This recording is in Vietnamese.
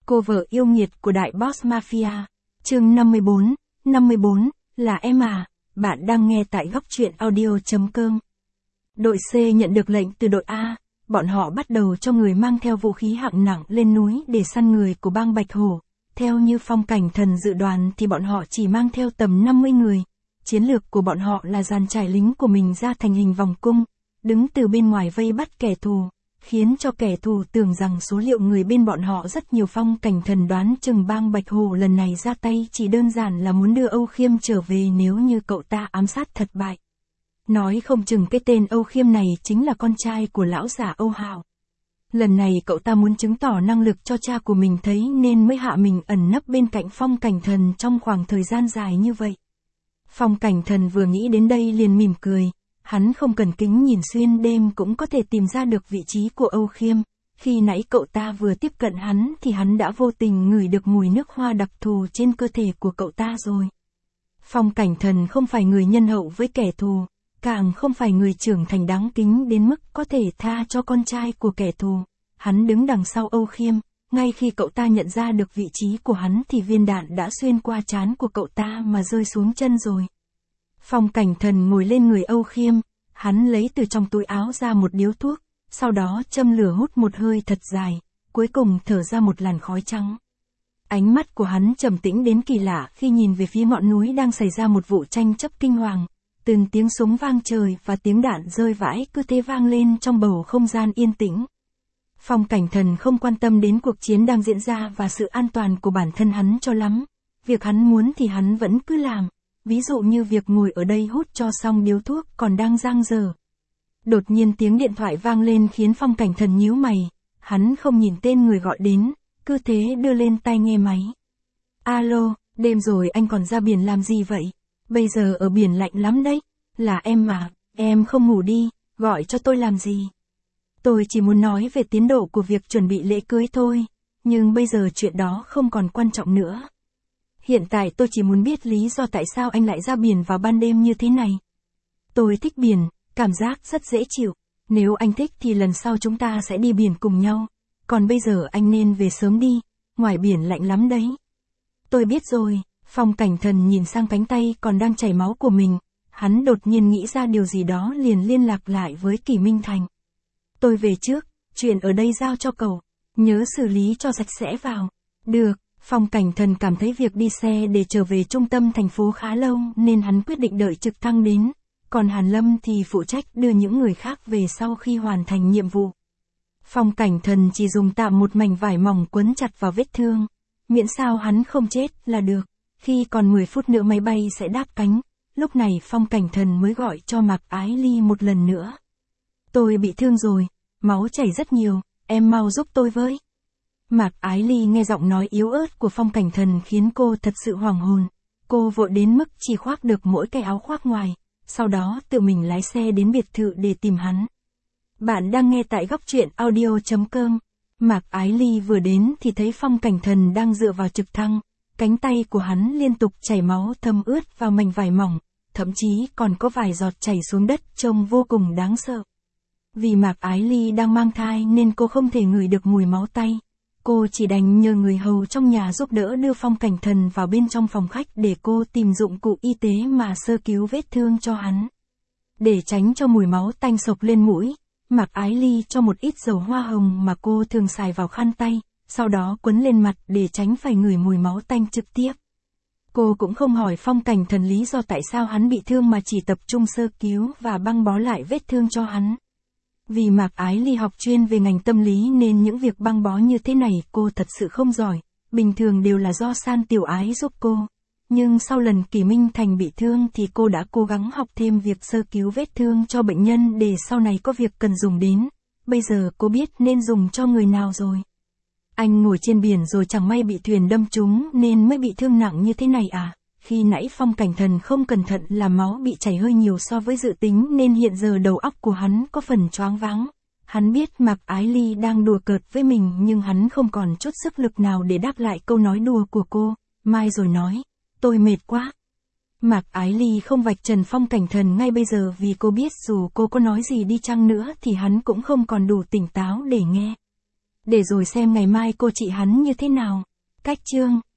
Cô vợ yêu nghiệt của đại boss mafia. Chương 54, là em à, bạn đang nghe tại góc truyện audio.com. Đội C nhận được lệnh từ đội A, bọn họ bắt đầu cho người mang theo vũ khí hạng nặng lên núi để săn người của bang Bạch Hổ. Theo như Phong Cảnh Thần dự đoán thì bọn họ chỉ mang theo tầm 50 người. Chiến lược của bọn họ là dàn trải lính của mình ra thành hình vòng cung, đứng từ bên ngoài vây bắt kẻ thù, khiến cho kẻ thù tưởng rằng số liệu người bên bọn họ rất nhiều. Phong Cảnh Thần đoán chừng bang Bạch Hổ lần này ra tay chỉ đơn giản là muốn đưa Âu Khiêm trở về nếu như cậu ta ám sát thất bại. Nói không chừng cái tên Âu Khiêm này chính là con trai của lão giả Âu Hạo. Lần này cậu ta muốn chứng tỏ năng lực cho cha của mình thấy nên mới hạ mình ẩn nấp bên cạnh Phong Cảnh Thần trong khoảng thời gian dài như vậy. Phong Cảnh Thần vừa nghĩ đến đây liền mỉm cười, hắn không cần kính nhìn xuyên đêm cũng có thể tìm ra được vị trí của Âu Khiêm. Khi nãy cậu ta vừa tiếp cận hắn thì hắn đã vô tình ngửi được mùi nước hoa đặc thù trên cơ thể của cậu ta rồi. Phong Cảnh Thần không phải người nhân hậu với kẻ thù, càng không phải người trưởng thành đáng kính đến mức có thể tha cho con trai của kẻ thù. Hắn đứng đằng sau Âu Khiêm, ngay khi cậu ta nhận ra được vị trí của hắn thì viên đạn đã xuyên qua trán của cậu ta mà rơi xuống chân rồi. Phong Cảnh Thần ngồi lên người Âu Khiêm, hắn lấy từ trong túi áo ra một điếu thuốc, sau đó châm lửa hút một hơi thật dài, cuối cùng thở ra một làn khói trắng. Ánh mắt của hắn trầm tĩnh đến kỳ lạ khi nhìn về phía ngọn núi đang xảy ra một vụ tranh chấp kinh hoàng. Từng tiếng súng vang trời và tiếng đạn rơi vãi cứ thế vang lên trong bầu không gian yên tĩnh. Phong Cảnh Thần không quan tâm đến cuộc chiến đang diễn ra và sự an toàn của bản thân hắn cho lắm. Việc hắn muốn thì hắn vẫn cứ làm. Ví dụ như việc ngồi ở đây hút cho xong điếu thuốc còn đang dang dở. Đột nhiên tiếng điện thoại vang lên khiến Phong Cảnh Thần nhíu mày. Hắn không nhìn tên người gọi đến, cứ thế đưa lên tai nghe máy. Alo, đêm rồi anh còn ra biển làm gì vậy? Bây giờ ở biển lạnh lắm đấy. Là em mà, em không ngủ đi, gọi cho tôi làm gì? Tôi chỉ muốn nói về tiến độ của việc chuẩn bị lễ cưới thôi, nhưng bây giờ chuyện đó không còn quan trọng nữa. Hiện tại tôi chỉ muốn biết lý do tại sao anh lại ra biển vào ban đêm như thế này. Tôi thích biển, cảm giác rất dễ chịu. Nếu anh thích thì lần sau chúng ta sẽ đi biển cùng nhau. Còn bây giờ anh nên về sớm đi, ngoài biển lạnh lắm đấy. Tôi biết rồi. Phong Cảnh Thần nhìn sang cánh tay còn đang chảy máu của mình. Hắn đột nhiên nghĩ ra điều gì đó liền liên lạc lại với Kỷ Minh Thành. Tôi về trước, chuyện ở đây giao cho cậu. Nhớ xử lý cho sạch sẽ vào. Được. Phong Cảnh Thần cảm thấy việc đi xe để trở về trung tâm thành phố khá lâu nên hắn quyết định đợi trực thăng đến. Còn Hàn Lâm thì phụ trách đưa những người khác về sau khi hoàn thành nhiệm vụ. Phong Cảnh Thần chỉ dùng tạm một mảnh vải mỏng quấn chặt vào vết thương. Miễn sao hắn không chết là được. Khi còn 10 phút nữa máy bay sẽ đáp cánh. Lúc này Phong Cảnh Thần mới gọi cho Mạc Ái Ly một lần nữa. Tôi bị thương rồi, máu chảy rất nhiều, em mau giúp tôi với. Mạc Ái Ly nghe giọng nói yếu ớt của Phong Cảnh Thần khiến cô thật sự hoảng hồn. Cô vội đến mức chỉ khoác được mỗi cái áo khoác ngoài, sau đó tự mình lái xe đến biệt thự để tìm hắn. Bạn đang nghe tại góc truyện audio.com. Mạc Ái Ly vừa đến thì thấy Phong Cảnh Thần đang dựa vào trực thăng, cánh tay của hắn liên tục chảy máu thấm ướt vào mảnh vải mỏng, thậm chí còn có vài giọt chảy xuống đất trông vô cùng đáng sợ. Vì Mạc Ái Ly đang mang thai nên cô không thể ngửi được mùi máu tay. Cô chỉ đành nhờ người hầu trong nhà giúp đỡ đưa Phong Cảnh Thần vào bên trong phòng khách để cô tìm dụng cụ y tế mà sơ cứu vết thương cho hắn. Để tránh cho mùi máu tanh sộc lên mũi, Mạc Ái Ly cho một ít dầu hoa hồng mà cô thường xài vào khăn tay, sau đó quấn lên mặt để tránh phải ngửi mùi máu tanh trực tiếp. Cô cũng không hỏi Phong Cảnh Thần lý do tại sao hắn bị thương mà chỉ tập trung sơ cứu và băng bó lại vết thương cho hắn. Vì Mạc Ái Ly học chuyên về ngành tâm lý nên những việc băng bó như thế này cô thật sự không giỏi, bình thường đều là do San Tiểu Ái giúp cô. Nhưng sau lần Kỷ Minh Thành bị thương thì cô đã cố gắng học thêm việc sơ cứu vết thương cho bệnh nhân để sau này có việc cần dùng đến. Bây giờ cô biết nên dùng cho người nào rồi. Anh ngồi trên biển rồi chẳng may bị thuyền đâm trúng nên mới bị thương nặng như thế này à? Khi nãy Phong Cảnh Thần không cẩn thận làm máu bị chảy hơi nhiều so với dự tính nên hiện giờ đầu óc của hắn có phần choáng váng. Hắn biết Mạc Ái Ly đang đùa cợt với mình nhưng hắn không còn chút sức lực nào để đáp lại câu nói đùa của cô. Mai rồi nói, tôi mệt quá. Mạc Ái Ly không vạch trần Phong Cảnh Thần ngay bây giờ vì cô biết dù cô có nói gì đi chăng nữa thì hắn cũng không còn đủ tỉnh táo để nghe. để rồi xem ngày mai cô chị hắn như thế nào. Cách chương